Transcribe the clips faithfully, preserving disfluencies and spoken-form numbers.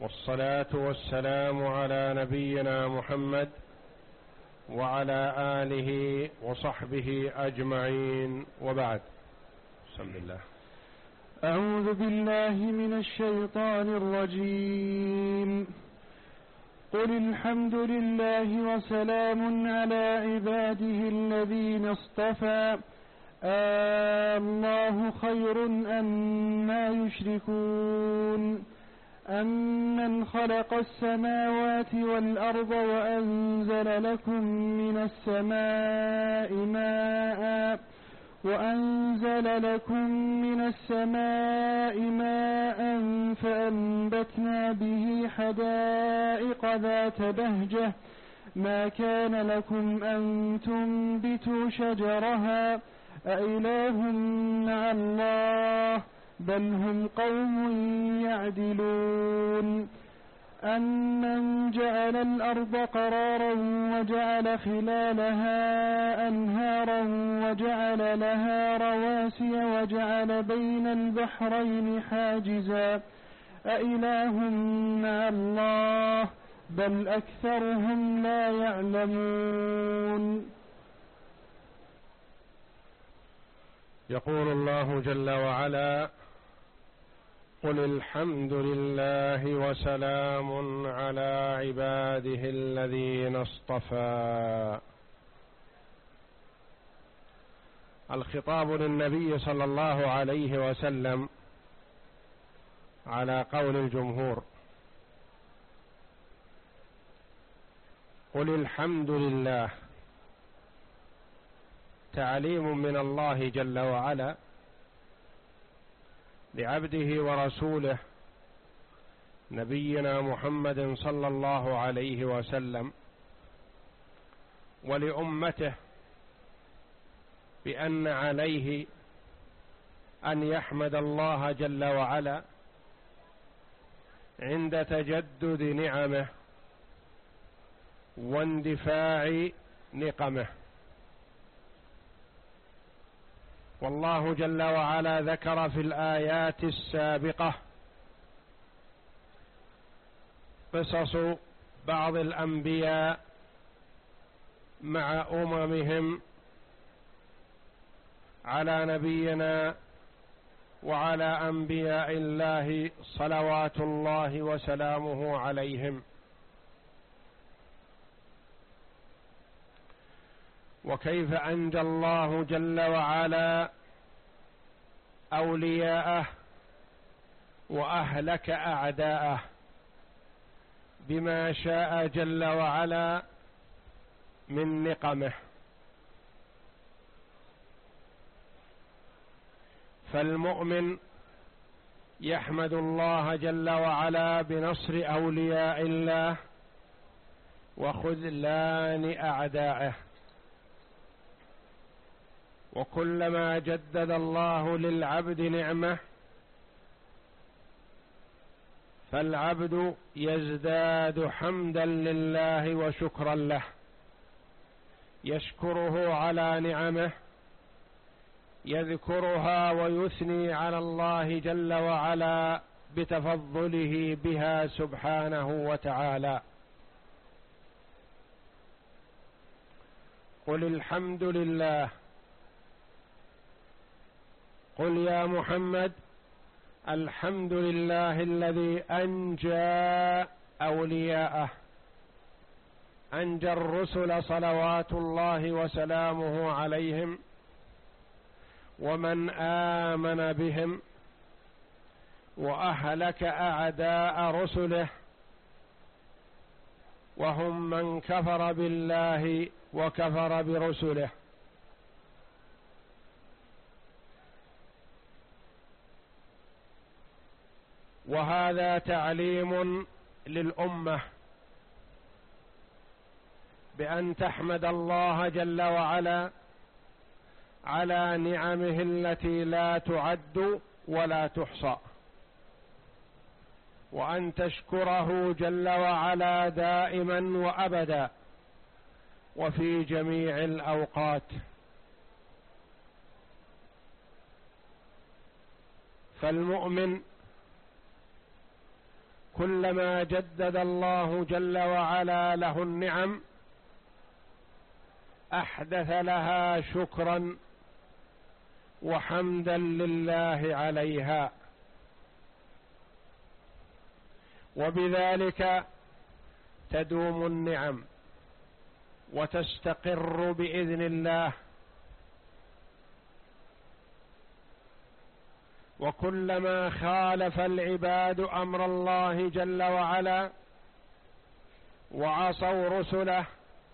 والصلاة والسلام على نبينا محمد وعلى آله وصحبه أجمعين، وبعد. بسم الله. أعوذ بالله من الشيطان الرجيم. قل الحمد لله وسلام على عباده الذين اصطفى، الله خير أما يشركون. أمن خلق السماوات والأرض وأنزل لكم من السماء ماء وأنزل لكم من السماء ماء فأنبتنا به حدائق ذات بهجة، ما كان لكم أن تنبتوا شجرها، أإله مع الله بل هم قوم يعدلون. أمن جعل الأرض قرارا وجعل خلالها أنهارا وجعل لها رواسي وجعل بين البحرين حاجزا، أإله مع الله بل أكثرهم لا يعلمون. يقول الله جل وعلا: قل الحمد لله وسلام على عباده الذين اصطفى. الخطاب للنبي صلى الله عليه وسلم على قول الجمهور. قل الحمد لله، تعليم من الله جل وعلا لعبده ورسوله نبينا محمد صلى الله عليه وسلم ولأمته بأن عليه أن يحمد الله جل وعلا عند تجدد نعمه واندفاع نقمه. والله جل وعلا ذكر في الآيات السابقة قصص بعض الأنبياء مع أممهم على نبينا وعلى أنبياء الله صلوات الله وسلامه عليهم، وكيف أنجى الله جل وعلا أولياءه وأهلك أعداءه بما شاء جل وعلا من نقمه. فالمؤمن يحمد الله جل وعلا بنصر أولياء الله وخذلان أعدائه، وكلما جدد الله للعبد نعمة فالعبد يزداد حمدا لله وشكرا له، يشكره على نعمه، يذكرها ويثني على الله جل وعلا بتفضله بها سبحانه وتعالى. قل الحمد لله، قل يا محمد الحمد لله الذي أنجى أولياءه، أنجى الرسل صلوات الله وسلامه عليهم ومن آمن بهم، وأهلك أعداء رسله وهم من كفر بالله وكفر برسله. وهذا تعليم للأمة بأن تحمد الله جل وعلا على نعمه التي لا تعد ولا تحصى، وأن تشكره جل وعلا دائما وأبدا وفي جميع الأوقات. فالمؤمن كلما جدد الله جل وعلا له النعم أحدث لها شكرا وحمدا لله عليها، وبذلك تدوم النعم وتستقر بإذن الله. وكلما خالف العباد أمر الله جل وعلا وعصوا رسله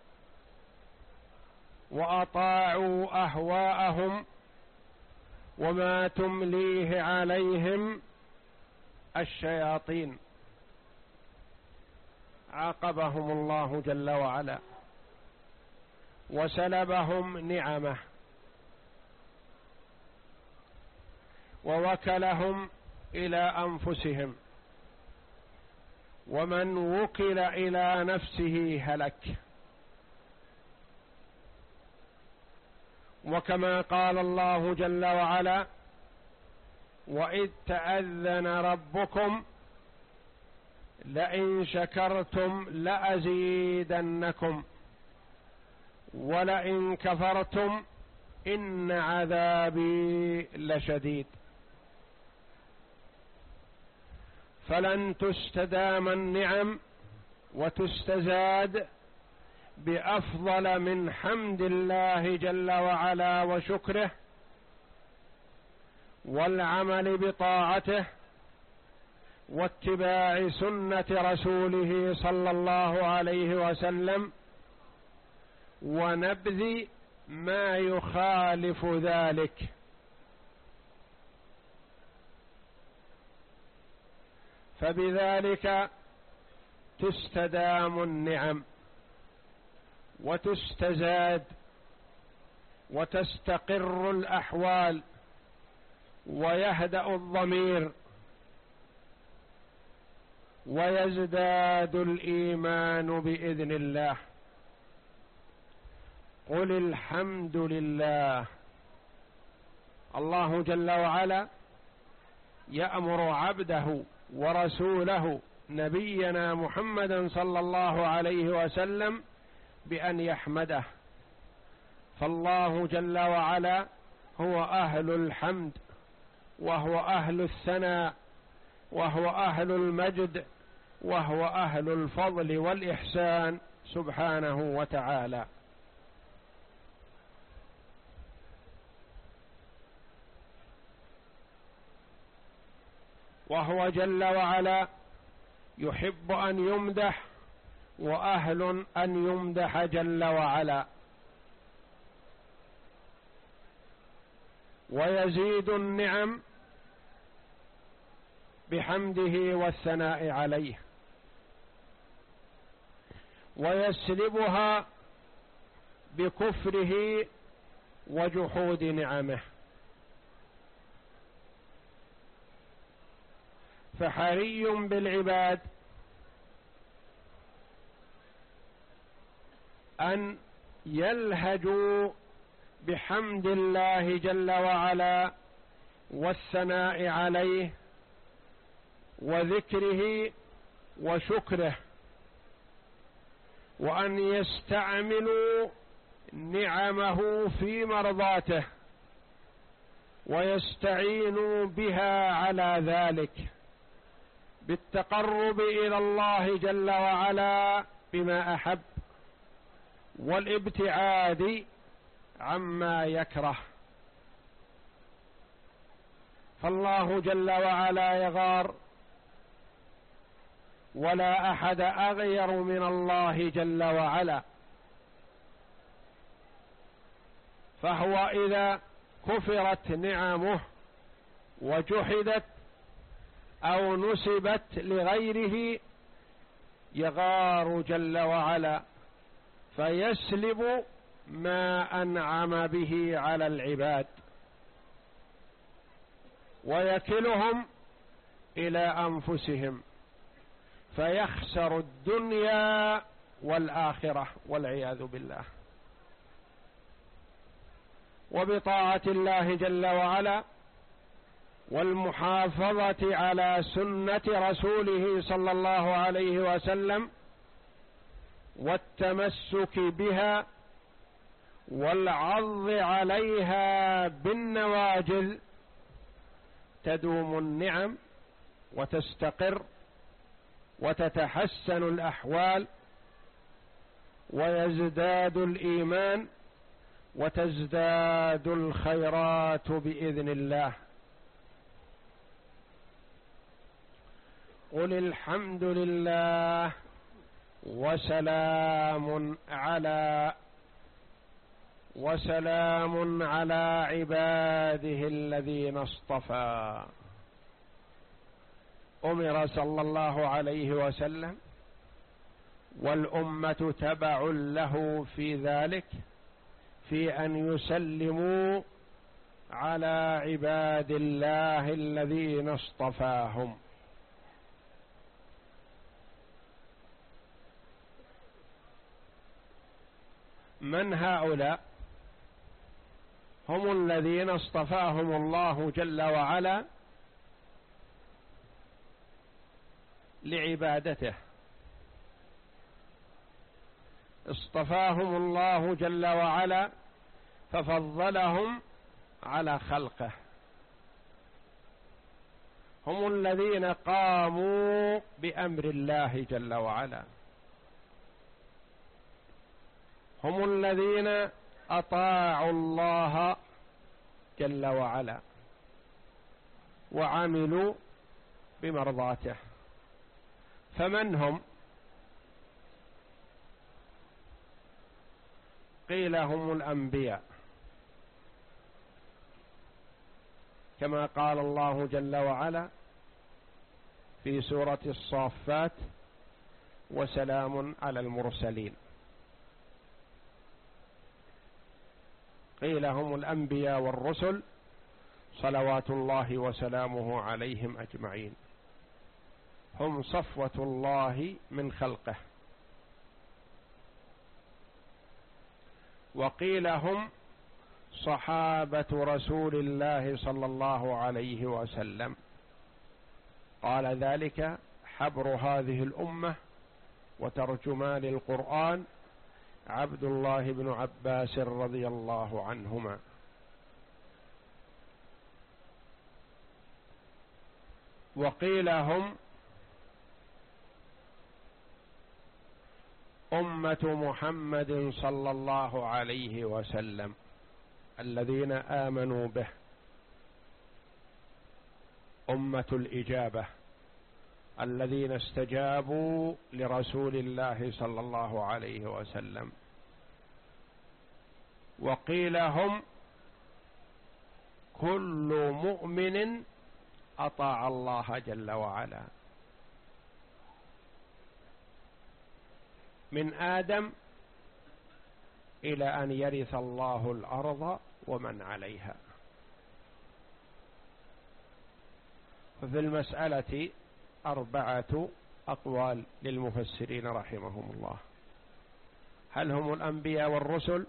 وأطاعوا أهواءهم وما تمليه عليهم الشياطين، عاقبهم الله جل وعلا وسلبهم نعمه ووكلهم إلى أنفسهم، ومن وكل إلى نفسه هلك. وكما قال الله جل وعلا: وإذ تأذن ربكم لئن شكرتم لأزيدنكم ولئن كفرتم إن عذابي لشديد. فلن تستدام النعم وتستزاد بأفضل من حمد الله جل وعلا وشكره والعمل بطاعته واتباع سنة رسوله صلى الله عليه وسلم ونبذ ما يخالف ذلك. فبذلك تستدام النعم وتستزاد وتستقر الأحوال ويهدأ الضمير ويزداد الإيمان بإذن الله. قل الحمد لله. الله جل وعلا يأمر عبده ورسوله نبينا محمدا صلى الله عليه وسلم بأن يحمده، فالله جل وعلا هو أهل الحمد وهو أهل الثناء وهو أهل المجد وهو أهل الفضل والإحسان سبحانه وتعالى. وهو جل وعلا يحب أن يمدح وأهل أن يمدح جل وعلا، ويزيد النعم بحمده والثناء عليه، ويسلبها بكفره وجحود نعمه. فحري بالعباد أن يلهجوا بحمد الله جل وعلا والثناء عليه وذكره وشكره، وأن يستعملوا نعمه في مرضاته ويستعينوا بها على ذلك بالتقرب إلى الله جل وعلا بما أحب والابتعاد عما يكره. فالله جل وعلا يغار ولا أحد أغير من الله جل وعلا، فهو إذا كفرت نعمه وجحدت أو نسبت لغيره يغار جل وعلا فيسلب ما أنعم به على العباد ويكلهم إلى أنفسهم فيخسر الدنيا والآخرة والعياذ بالله. وبطاعة الله جل وعلا والمحافظة على سنة رسوله صلى الله عليه وسلم والتمسك بها والعض عليها بالنواجذ تدوم النعم وتستقر وتتحسن الأحوال ويزداد الإيمان وتزداد الخيرات بإذن الله. قل الحمد لله وسلام على وسلام على عباده الذين اصطفى. أمر صلى الله عليه وسلم والأمة تبع له في ذلك، في أن يسلموا على عباد الله الذين اصطفاهم. من هؤلاء؟ هم الذين اصطفاهم الله جل وعلا لعبادته، اصطفاهم الله جل وعلا ففضلهم على خلقه. هم الذين قاموا بأمر الله جل وعلا، هم الذين أطاعوا الله جل وعلا وعملوا بمرضاته. فمن هم؟ قيل هم الأنبياء، كما قال الله جل وعلا في سورة الصافات: وسلام على المرسلين. قيل هم الأنبياء والرسل صلوات الله وسلامه عليهم أجمعين، هم صفوة الله من خلقه. وقيل هم صحابة رسول الله صلى الله عليه وسلم، قال ذلك حبر هذه الأمة وترجمان القرآن عبد الله بن عباس رضي الله عنهما. وقيل هم أمة محمد صلى الله عليه وسلم الذين آمنوا به، أمة الإجابة الذين استجابوا لرسول الله صلى الله عليه وسلم. وقيل هم كل مؤمن أطاع الله جل وعلا، من آدم إلى أن يرث الله الأرض ومن عليها. ففي المسألة أربعة أقوال للمفسرين رحمهم الله: هل هم الأنبياء والرسل،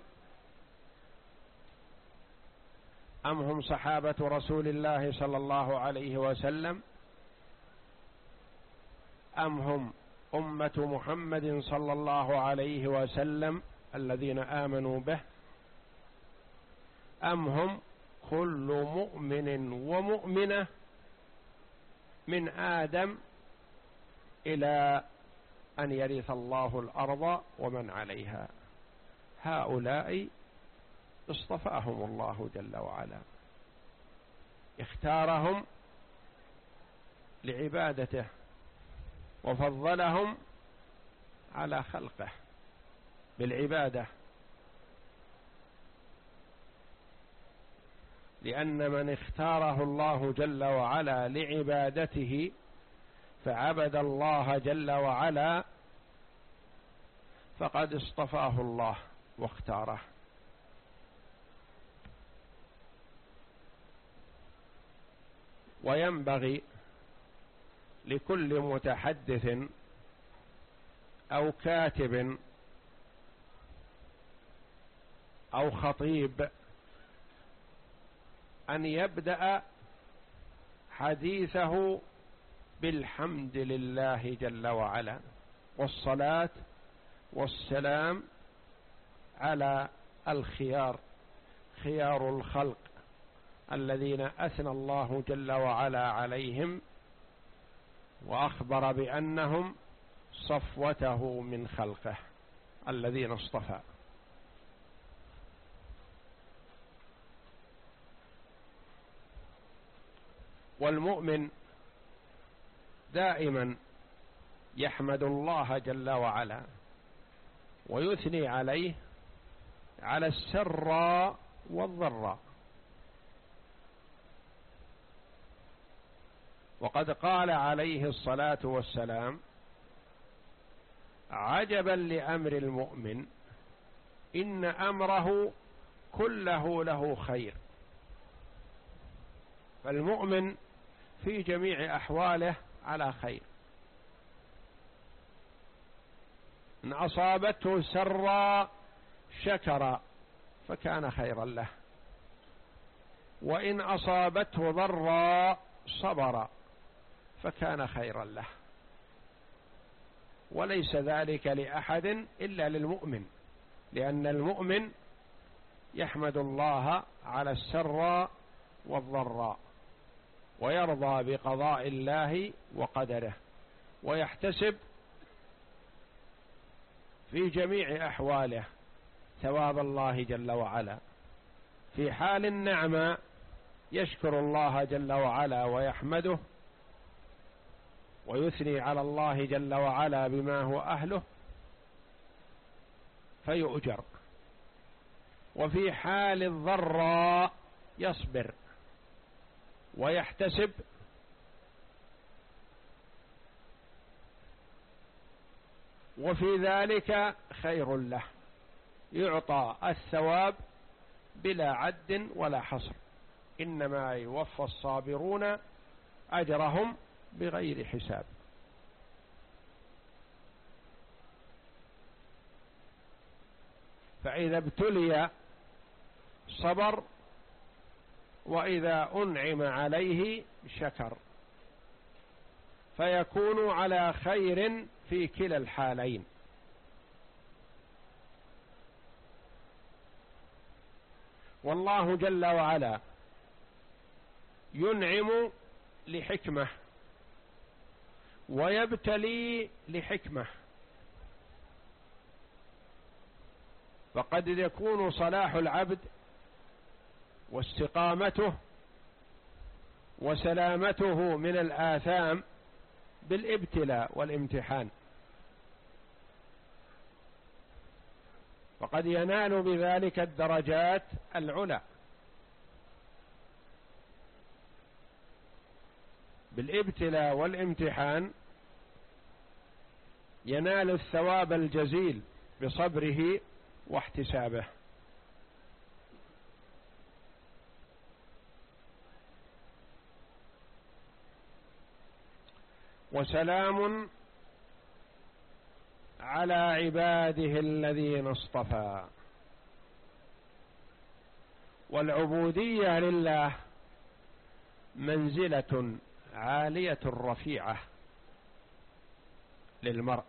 أم هم صحابة رسول الله صلى الله عليه وسلم، أم هم أمة محمد صلى الله عليه وسلم الذين آمنوا به، أم هم كل مؤمن ومؤمنة من آدم إلى أن يرث الله الأرض ومن عليها. هؤلاء اصطفاهم الله جل وعلا، اختارهم لعبادته وفضلهم على خلقه بالعبادة، لأن من اختاره الله جل وعلا لعبادته فعبد الله جل وعلا فقد اصطفاه الله واختاره. وينبغي لكل متحدث أو كاتب أو خطيب أن يبدأ حديثه بالحمد لله جل وعلا، والصلاة والسلام على الخيار، خيار الخلق الذين أثنى الله جل وعلا عليهم وأخبر بأنهم صفوته من خلقه الذين اصطفى. والمؤمن دائما يحمد الله جل وعلا ويثني عليه على السراء والضراء. وقد قال عليه الصلاة والسلام: عجبا لأمر المؤمن إن أمره كله له خير. فالمؤمن في جميع أحواله على خير، إن أصابته سراء شكر فكان خيرا له، وإن أصابته ضراء صبر فكان خيرا له. وليس ذلك لأحد إلا للمؤمن، لأن المؤمن يحمد الله على السراء والضراء، ويرضى بقضاء الله وقدره، ويحتسب في جميع أحواله ثواب الله جل وعلا. في حال النعمة يشكر الله جل وعلا ويحمده ويثني على الله جل وعلا بما هو أهله فيؤجر. وفي حال الضراء يصبر ويحتسب وفي ذلك خير له، يعطى الثواب بلا عد ولا حصر، إنما يوفى الصابرون أجرهم بغير حساب. فإذا ابتلي صبر، وإذا أنعم عليه شكر، فيكون على خير في كلا الحالين. والله جل وعلا ينعم لحكمة ويبتلي لحكمة، فقد يكون صلاح العبد واستقامته وسلامته من الآثام بالابتلاء والامتحان، وقد ينال بذلك الدرجات العلى بالابتلاء والامتحان، ينال الثواب الجزيل بصبره واحتسابه. وسلام على عباده الذين اصطفى. والعبودية لله منزلة عالية رفيعة للمرء.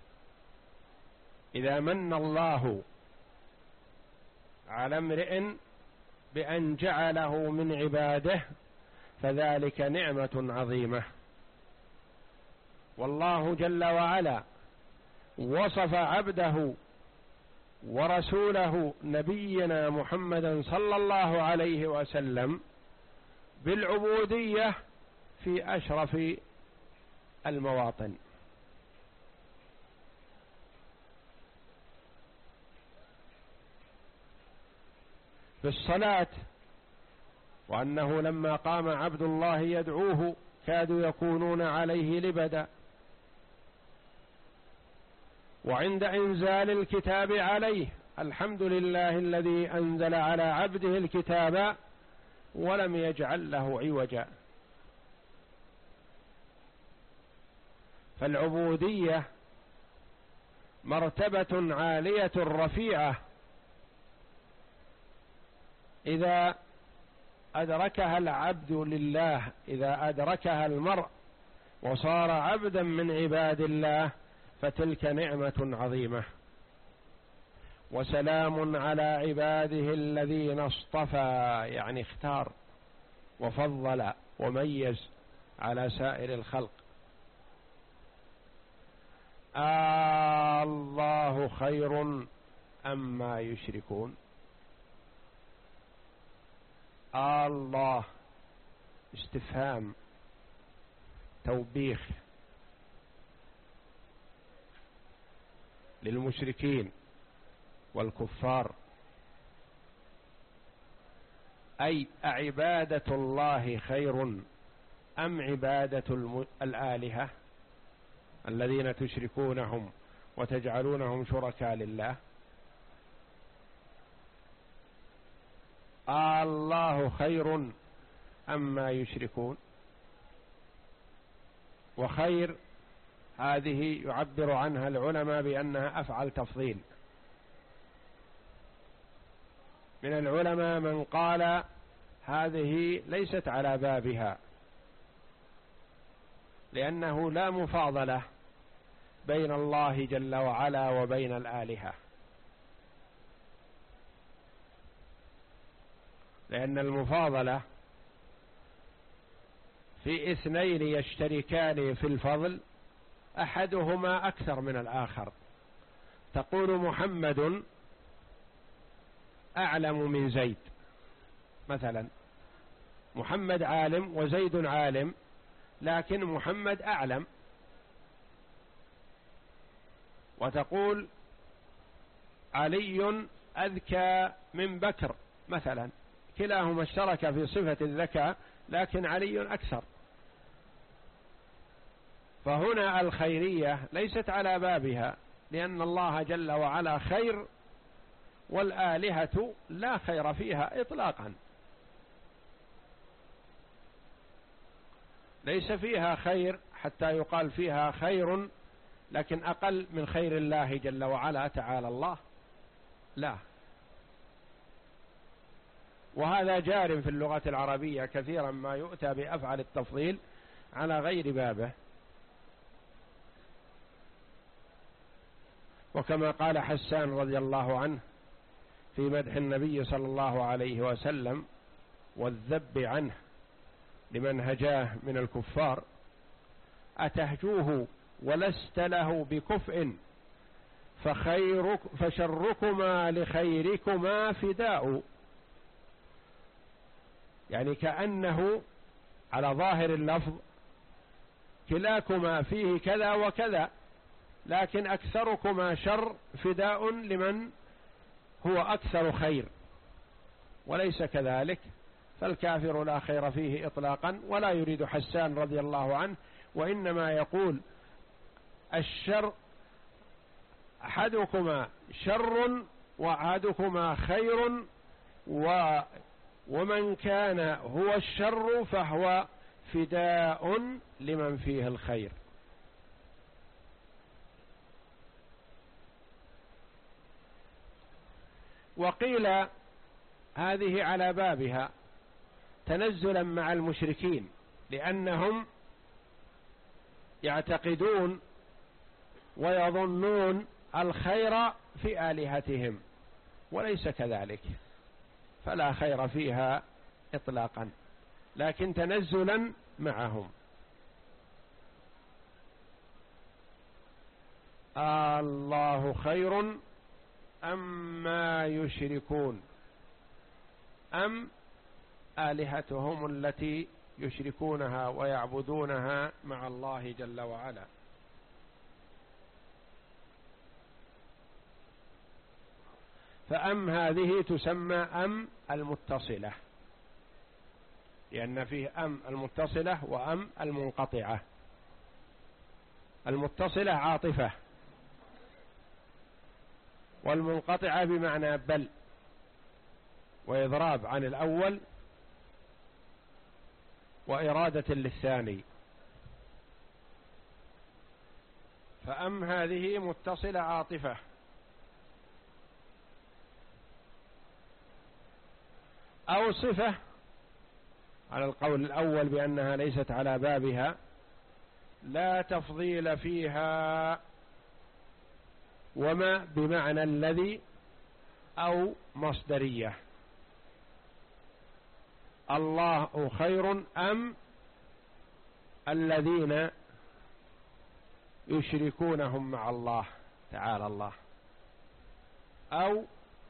إذا من الله على امرئ بأن جعله من عباده فذلك نعمة عظيمة. والله جل وعلا وصف عبده ورسوله نبينا محمدا صلى الله عليه وسلم بالعبودية في أشرف المواطن. في الصلاة، وأنه لما قام عبد الله يدعوه كادوا يكونون عليه لبدا. وعند إنزال الكتاب عليه: الحمد لله الذي أنزل على عبده الكتاب ولم يجعل له عوجا. فالعبودية مرتبة عالية رفيعة إذا أدركها العبد لله، إذا أدركها المرء وصار عبدا من عباد الله فتلك نعمة عظيمة. وسلام على عباده الذين اصطفى، يعني اختار وفضل وميز على سائر الخلق. آه الله خير أما يشركون. آه الله استفهام توبيخ للمشركين والكفار، أي أعبادة الله خير أم عبادة الآلهة الذين تشركونهم وتجعلونهم شركاء لله؟ آه الله خير أما يشركون. وخير هذه يعبر عنها العلماء بأنها أفعل تفضيل. من العلماء من قال هذه ليست على بابها، لأنه لا مفاضلة بين الله جل وعلا وبين الآلهة، لأن المفاضلة في اثنين يشتركان في الفضل أحدهما أكثر من الآخر. تقول محمد أعلم من زيد مثلا، محمد عالم وزيد عالم، لكن محمد أعلم. وتقول علي أذكى من بكر مثلا، كلاهما اشترك في صفة الذكاء لكن علي أكثر. فهنا الخيرية ليست على بابها، لأن الله جل وعلا خير، والآلهة لا خير فيها إطلاقا، ليس فيها خير حتى يقال فيها خير، لكن أقل من خير الله جل وعلا تعالى الله، لا. وهذا جار في اللغة العربية كثيرا ما يؤتى بأفعل التفضيل على غير بابه. وكما قال حسان رضي الله عنه في مدح النبي صلى الله عليه وسلم والذب عنه لمن هجاه من الكفار: أتهجوه ولست له بكفء فخيرك فشركما لخيركما فداء. يعني كأنه على ظاهر اللفظ كلاكما فيه كذا وكذا، لكن أكثركما شر فداء لمن هو أكثر خير، وليس كذلك. فالكافر لا خير فيه إطلاقا، ولا يريد حسان رضي الله عنه، وإنما يقول الشر أحدكما شر وأحدكما خير، و ومن كان هو الشر فهو فداء لمن فيه الخير. وقيل هذه على بابها تنزلا مع المشركين، لأنهم يعتقدون ويظنون الخير في آلهتهم، وليس كذلك، فلا خير فيها إطلاقا، لكن تنزلا معهم. الله خير أما يشركون، أم آلهتهم التي يشركونها ويعبدونها مع الله جل وعلا. فأم هذه تسمى أم المتصلة، لأن فيه أم المتصلة وأم المنقطعة. المتصلة عاطفة، والمنقطعة بمعنى بل، وإضراب عن الأول وإرادة للثاني. فأم هذه متصلة عاطفة، أو صفة على القول الأول بأنها ليست على بابها، لا تفضيل فيها، وما بمعنى الذي أو مصدرية. الله خير أم الذين يشركونهم مع الله تعالى الله، أو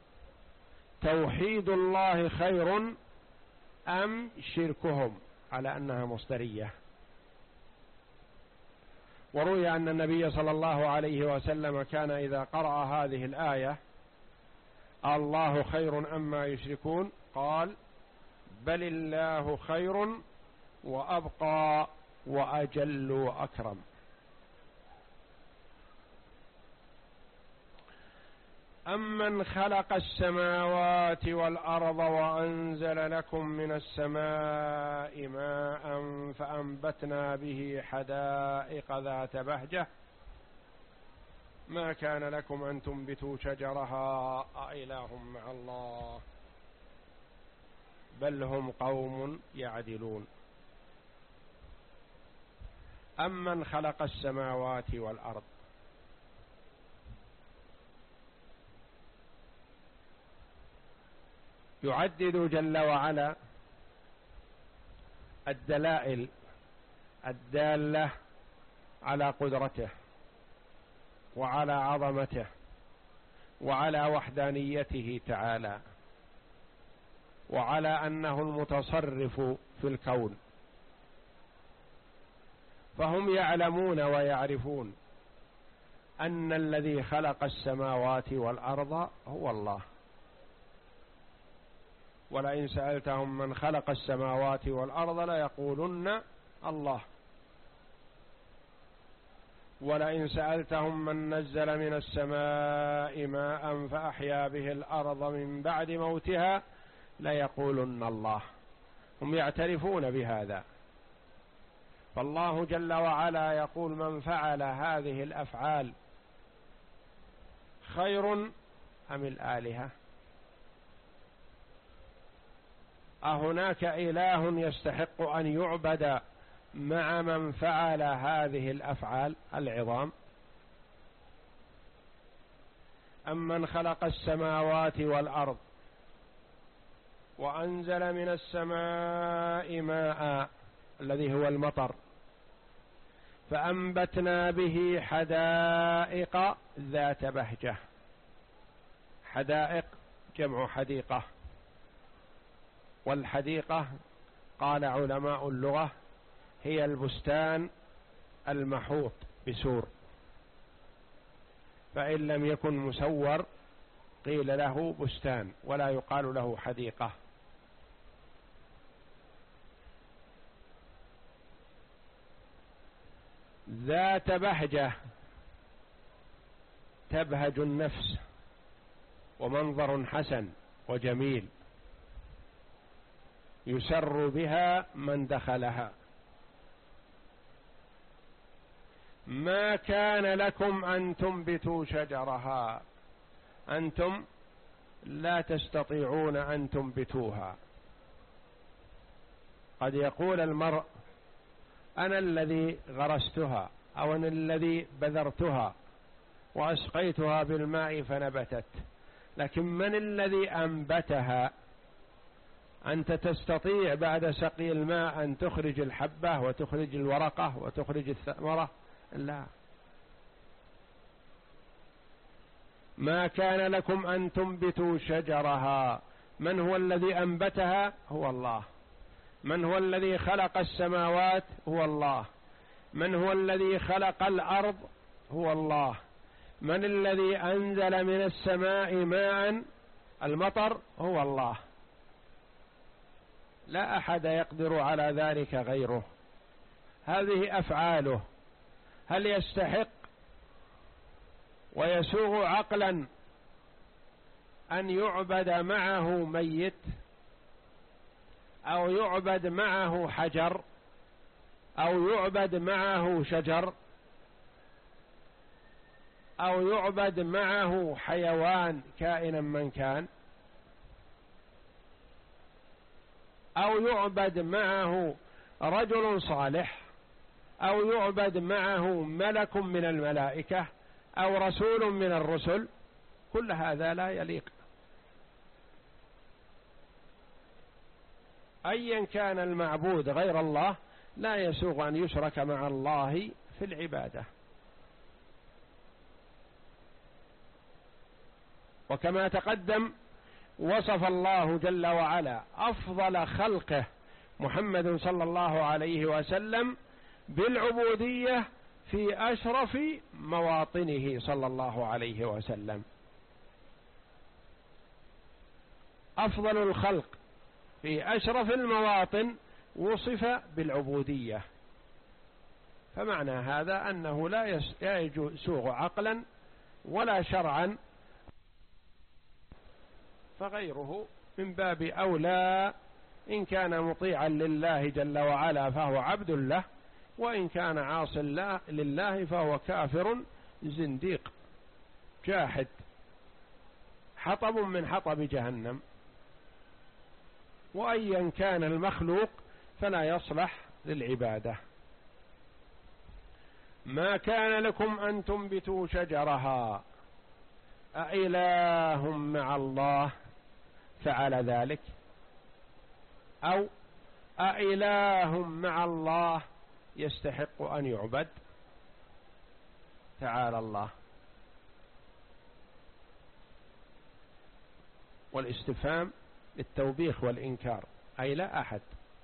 توحيد الله خير أم شركهم، على أنها مصدرية. وروي أن النبي صلى الله عليه وسلم كان إذا قرأ هذه الآية الله خير أما يشركون قال بل الله خير وأبقى وأجل وأكرم. أمن خلق السماوات والأرض وأنزل لكم من السماء ماء فأنبتنا به حدائق ذات بهجة ما كان لكم أن تنبتوا شجرها أإله مع الله بل هم قوم يعدلون. أمن خلق السماوات والأرض، يعدد جل وعلا الدلائل الدالة على قدرته وعلى عظمته وعلى وحدانيته تعالى، وعلى أنه المتصرف في الكون. فهم يعلمون ويعرفون أن الذي خلق السماوات والأرض هو الله. ولئن سألتهم من خلق السماوات والأرض ليقولن الله، ولئن سألتهم من نزل من السماء ماء فأحيا به الأرض من بعد موتها ليقولن الله. هم يعترفون بهذا. فالله جل وعلا يقول من فعل هذه الأفعال خير أم الآلهة؟ أهناك إله يستحق أن يعبد مع من فعل هذه الأفعال العظام؟ أمن خلق السماوات والأرض وأنزل من السماء ماء الذي هو المطر فأنبتنا به حدائق ذات بهجة. حدائق جمع حديقة، والحديقة قال علماء اللغة هي البستان المحوط بسور، فإن لم يكن مسور قيل له بستان ولا يقال له حديقة. ذات بهجة تبهج النفس، ومنظر حسن وجميل يسر بها من دخلها. ما كان لكم أن تنبتوا شجرها، أنتم لا تستطيعون أن تنبتوها. قد يقول المرء أنا الذي غرستها أو أنا الذي بذرتها وأسقيتها بالماء فنبتت، لكن من الذي أنبتها؟ أنت تستطيع بعد سقي الماء أن تخرج الحبة وتخرج الورقة وتخرج الثمرة؟ لا. ما كان لكم أن تنبتوا شجرها. من هو الذي أنبتها؟ هو الله. من هو الذي خلق السماوات؟ هو الله. من هو الذي خلق الأرض؟ هو الله. من الذي أنزل من السماء ماء المطر؟ هو الله. لا أحد يقدر على ذلك غيره. هذه أفعاله. هل يستحق ويسوغ عقلا أن يعبد معه ميت، أو يعبد معه حجر، أو يعبد معه شجر، أو يعبد معه حيوان كائنا من كان، أو يعبد معه رجل صالح أو يعبد معه ملك من الملائكة أو رسول من الرسل، كل هذا لا يليق. أيا كان المعبود غير الله لا يسوغ أن يشرك مع الله في العبادة. وكما تقدم وصف الله جل وعلا أفضل خلقه محمد صلى الله عليه وسلم بالعبودية في أشرف مواطنه صلى الله عليه وسلم. أفضل الخلق في أشرف المواطن وصف بالعبودية، فمعنى هذا أنه لا يسوغ عقلا ولا شرعا، فغيره من باب أولى. إن كان مطيعا لله جل وعلا فهو عبد له، وإن كان عاص لله فهو كافر زنديق جاحد حطب من حطب جهنم. وأيا كان المخلوق فلا يصلح للعبادة. ما كان لكم أن تنبتوا شجرها أإله مع الله فعل ذلك، أو أإله مع الله يستحق أن يعبد. تعالى الله. والاستفهام للتوبيخ والإنكار، أي لا أحد،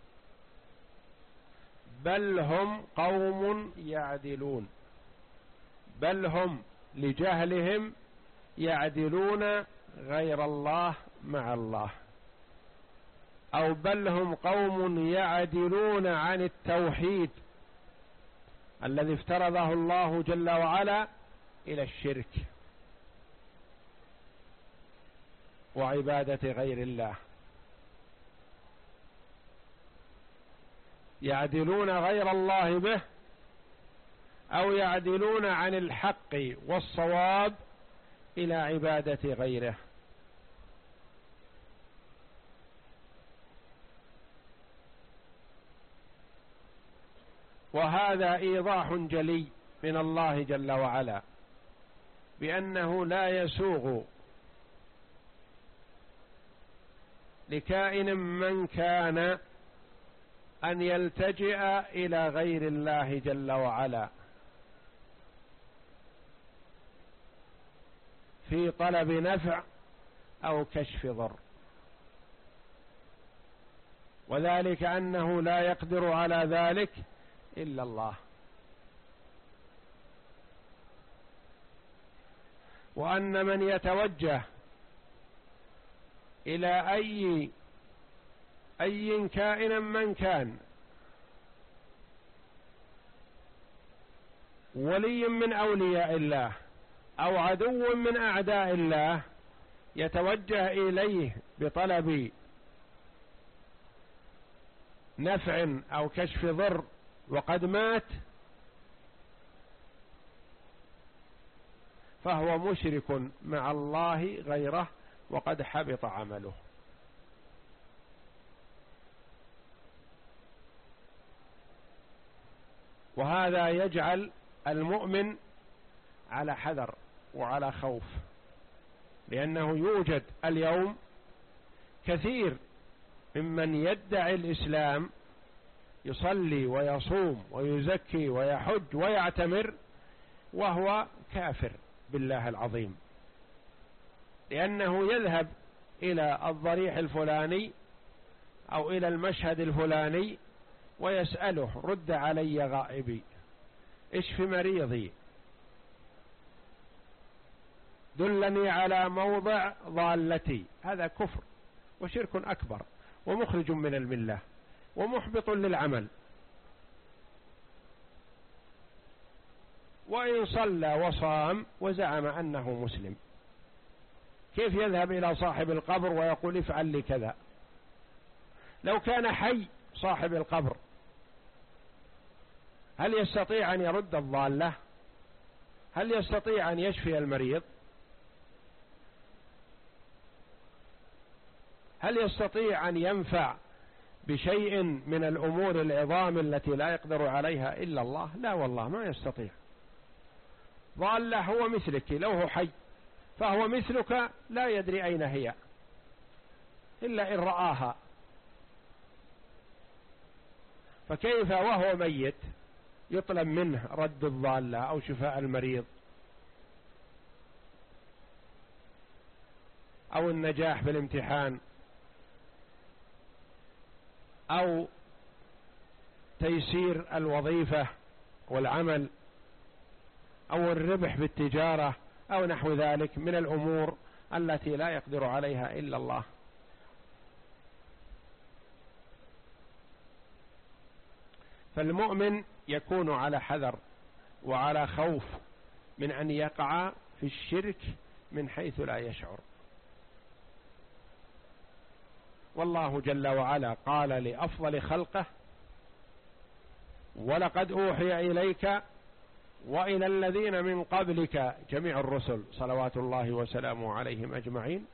بل هم قوم يعدلون، بل هم لجهلهم يعدلون غير الله مع الله، أو بل هم قوم يعدلون عن التوحيد الذي افترضه الله جل وعلا إلى الشرك وعبادة غير الله. يعدلون غير الله به، أو يعدلون عن الحق والصواب إلى عبادة غيره. وهذا إيضاح جلي من الله جل وعلا بأنه لا يسوغ لكائن من كان أن يلتجئ إلى غير الله جل وعلا في طلب نفع أو كشف ضر، وذلك أنه لا يقدر على ذلك إلا الله. وأن من يتوجه إلى أي أي كائن من كان، ولي من أولياء الله أو عدو من أعداء الله، يتوجه إليه بطلب نفع أو كشف ضر وقد مات، فهو مشرك مع الله غيره وقد حبط عمله. وهذا يجعل المؤمن على حذر وعلى خوف، لأنه يوجد اليوم كثير ممن يدعي الإسلام، يصلي ويصوم ويزكي ويحج ويعتمر وهو كافر بالله العظيم، لأنه يذهب إلى الضريح الفلاني أو إلى المشهد الفلاني ويسأله: رد علي غائبي، اشف مريضي، دلني على موضع ضالتي. هذا كفر وشرك أكبر ومخرج من الملة ومحبط للعمل. وإن صلى وصام وزعم أنه مسلم، كيف يذهب إلى صاحب القبر ويقول افعل لي كذا؟ لو كان حي صاحب القبر هل يستطيع أن يرد الضالة؟ هل يستطيع أن يشفي المريض؟ هل يستطيع أن ينفع بشيء من الأمور العظام التي لا يقدر عليها إلا الله؟ لا والله ما يستطيع. ضالة هو مثلك لو هو حي، فهو مثلك لا يدري أين هي إلا إن رآها، فكيف وهو ميت يطلب منه رد الضالة أو شفاء المريض أو النجاح في الامتحان أو تيسير الوظيفة والعمل أو الربح بالتجارة أو نحو ذلك من الأمور التي لا يقدر عليها إلا الله. فالمؤمن يكون على حذر وعلى خوف من أن يقع في الشرك من حيث لا يشعر. والله جل وعلا قال لأفضل خلقه: ولقد أوحي إليك وإلى الذين من قبلك، جميع الرسل صلوات الله وسلامه عليهم أجمعين،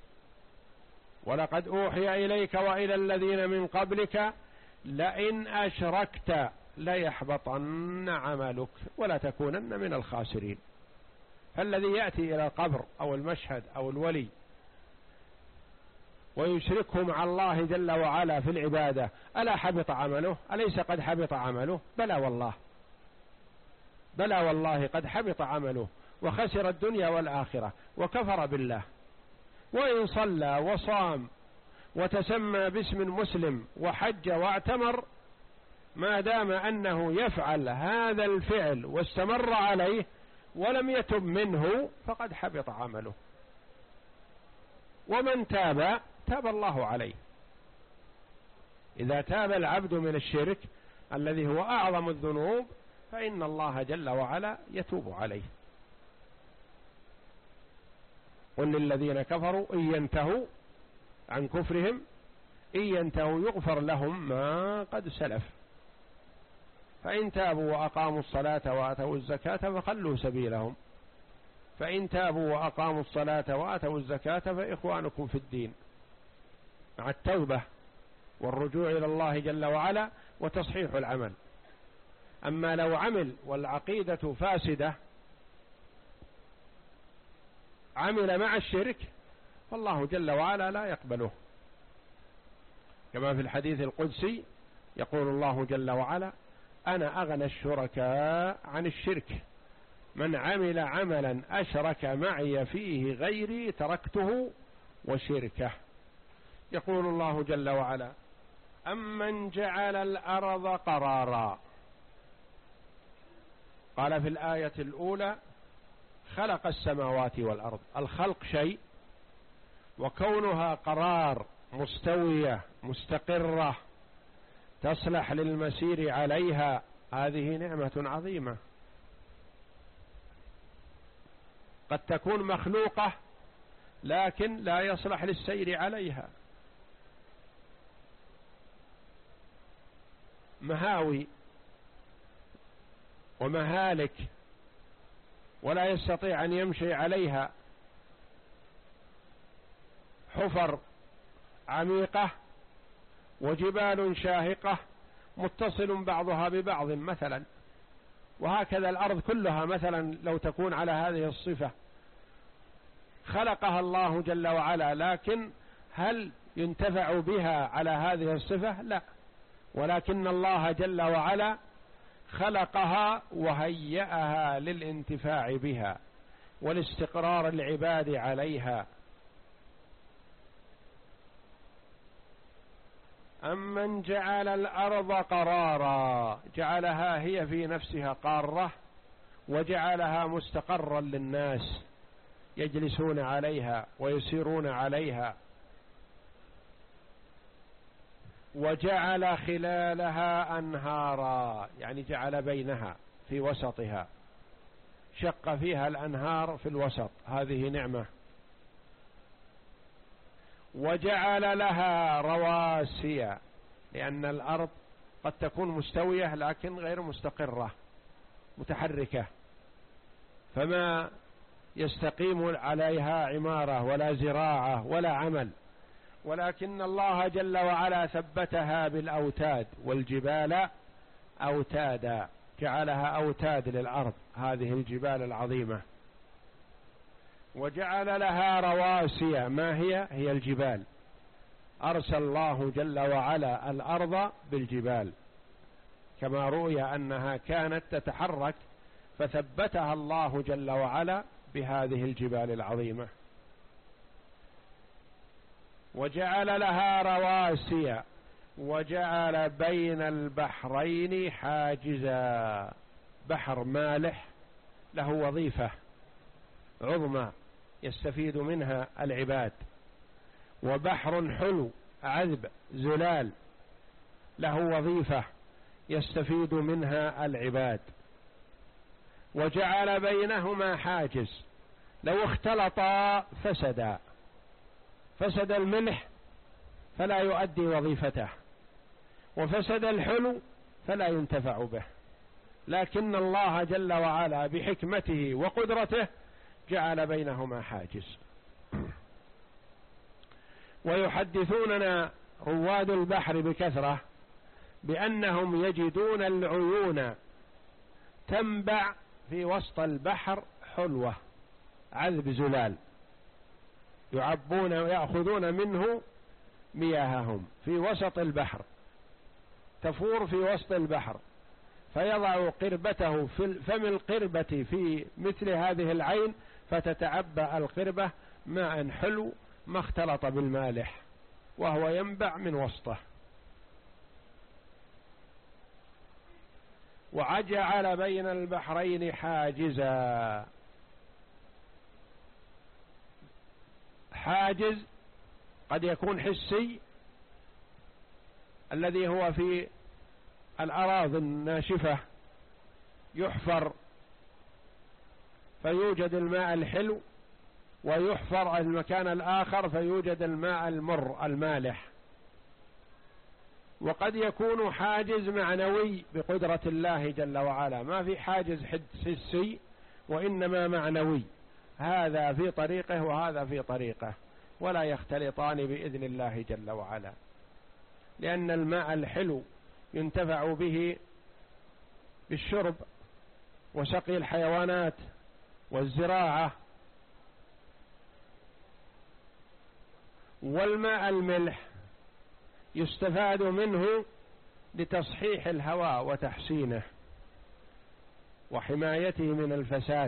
ولقد أوحي إليك وإلى الذين من قبلك لئن أشركت ليحبطن عملك ولا تكونن من الخاسرين. فالذي يأتي إلى القبر أو المشهد أو الولي ويشركه مع الله جل وعلا في العبادة، ألا حبط عمله؟ أليس قد حبط عمله؟ بلى والله، بلى والله قد حبط عمله وخسر الدنيا والآخرة وكفر بالله. وإن صلى وصام وتسمى باسم مسلم وحج واعتمر، ما دام أنه يفعل هذا الفعل واستمر عليه ولم يتب منه فقد حبط عمله. ومن تاب تاب الله عليه. إذا تاب العبد من الشرك الذي هو أعظم الذنوب فإن الله جل وعلا يتوب عليه. قل للذين كفروا إن ينتهوا عن كفرهم إن ينتهوا يغفر لهم ما قد سلف، فإن تابوا وأقاموا الصلاة وآتوا الزكاة فخلوا سبيلهم، فإن تابوا وأقاموا الصلاة وآتوا الزكاة فإخوانكم في الدين، مع التوبة والرجوع إلى الله جل وعلا وتصحيح العمل. أما لو عمل والعقيدة فاسدة عمل مع الشرك فالله جل وعلا لا يقبله، كما في الحديث القدسي يقول الله جل وعلا: أنا أغنى الشركاء عن الشرك، من عمل عملا أشرك معي فيه غيري تركته وشركه. يقول الله جل وعلا: أمن جعل الأرض قرارا. قال في الآية الأولى: خلق السماوات والأرض. الخلق شيء، وكونها قرار مستوية مستقرة تصلح للمسير عليها هذه نعمة عظيمة. قد تكون مخلوقة لكن لا يصلح للسير عليها، مهاوي ومهالك ولا يستطيع أن يمشي عليها، حفر عميقة وجبال شاهقة متصل بعضها ببعض مثلا، وهكذا الأرض كلها مثلا لو تكون على هذه الصفة خلقها الله جل وعلا، لكن هل ينتفع بها على هذه الصفة؟ لا، ولكن الله جل وعلا خلقها وهيأها للانتفاع بها والاستقرار العباد عليها. أمن جعل الأرض قرارا، جعلها هي في نفسها قارة وجعلها مستقرا للناس يجلسون عليها ويسيرون عليها، وجعل خلالها أنهارا، يعني جعل بينها في وسطها، شق فيها الأنهار في الوسط، هذه نعمة. وجعل لها رواسي، لأن الأرض قد تكون مستوية لكن غير مستقرة متحركة، فما يستقيم عليها عمارة ولا زراعة ولا عمل، ولكن الله جل وعلا ثبتها بالأوتاد، والجبال أوتادا، جعلها أوتاد للأرض هذه الجبال العظيمة، وجعل لها رواسي. ما هي؟ هي الجبال. أرسل الله جل وعلا الأرض بالجبال، كما روي أنها كانت تتحرك فثبتها الله جل وعلا بهذه الجبال العظيمة. وجعل لها رواسي وجعل بين البحرين حاجزا. بحر مالح له وظيفة عظمى يستفيد منها العباد، وبحر حلو عذب زلال له وظيفة يستفيد منها العباد. وجعل بينهما حاجز، لو اختلطا فسدا، فسد الملح فلا يؤدي وظيفته، وفسد الحلو فلا ينتفع به، لكن الله جل وعلا بحكمته وقدرته جعل بينهما حاجز. ويحدثوننا رواد البحر بكثرة بأنهم يجدون العيون تنبع في وسط البحر حلوة عذب زلال، يعبون ويأخذون منه مياههم في وسط البحر، تفور في وسط البحر، فيضع قربته في فم القربة في مثل هذه العين، فتتعبى القربة ماء حلو ما اختلط بالمالح، وهو ينبع من وسطه. وجعل بين البحرين حاجزا. حاجز قد يكون حسي الذي هو في الأراضي الناشفة، يحفر فيوجد الماء الحلو، ويحفر المكان الآخر فيوجد الماء المر المالح. وقد يكون حاجز معنوي بقدرة الله جل وعلا، ما في حاجز حسي وإنما معنوي، هذا في طريقه وهذا في طريقه، ولا يختلطان بإذن الله جل وعلا، لأن الماء الحلو ينتفع به بالشرب وسقي الحيوانات والزراعة، والماء الملح يستفاد منه لتصحيح الهواء وتحسينه وحمايته من الفساد،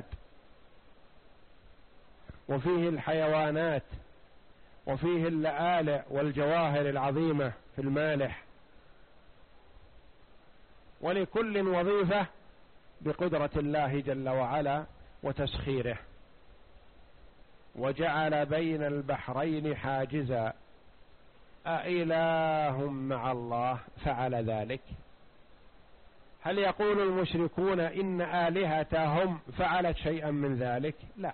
وفيه الحيوانات وفيه اللآلئ والجواهر العظيمة في المالح، ولكل وظيفة بقدرة الله جل وعلا وتسخيره. وجعل بين البحرين حاجزا أإله مع الله فعل ذلك؟ هل يقول المشركون إن آلهتهم فعلت شيئا من ذلك؟ لا.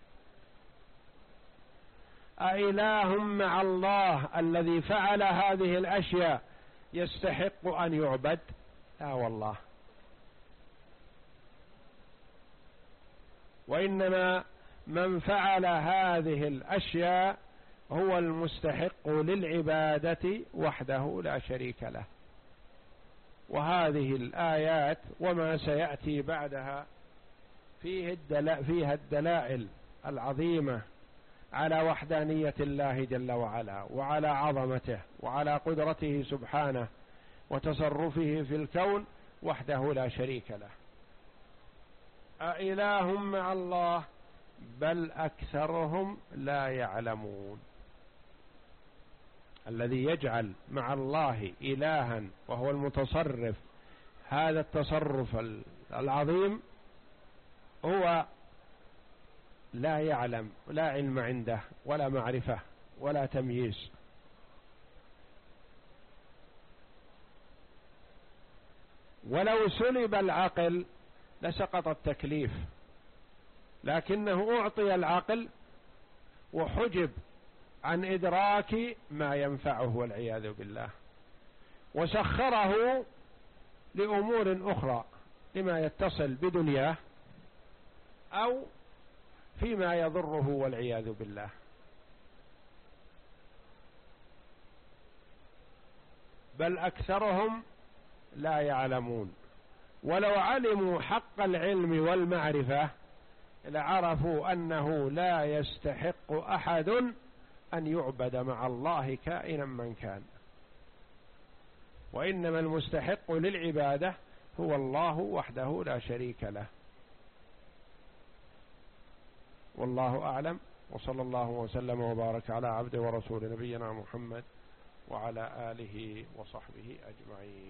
أإله مع الله الذي فعل هذه الأشياء يستحق أن يعبد؟ لا والله، وإنما من فعل هذه الأشياء هو المستحق للعبادة وحده لا شريك له. وهذه الآيات وما سيأتي بعدها فيه الدلائل فيها الدلائل العظيمة على وحدانية الله جل وعلا، وعلى عظمته، وعلى قدرته سبحانه وتصرفه في الكون وحده لا شريك له. أإله مع الله بل أكثرهم لا يعلمون. الذي يجعل مع الله إلها وهو المتصرف هذا التصرف العظيم هو لا يعلم، لا علم عنده ولا معرفة ولا تمييز. ولو سلب العقل لسقط التكليف، لكنه أعطي العقل وحجب عن إدراك ما ينفعه والعياذ بالله، وسخره لأمور أخرى لما يتصل بدنياه أو فيما يضره والعياذ بالله. بل أكثرهم لا يعلمون، ولو علموا حق العلم والمعرفة لعرفوا أنه لا يستحق أحد أن يعبد مع الله كائنا من كان، وإنما المستحق للعبادة هو الله وحده لا شريك له. والله أعلم، وصلى الله وسلم وبارك على عبده ورسول نبينا محمد وعلى آله وصحبه أجمعين.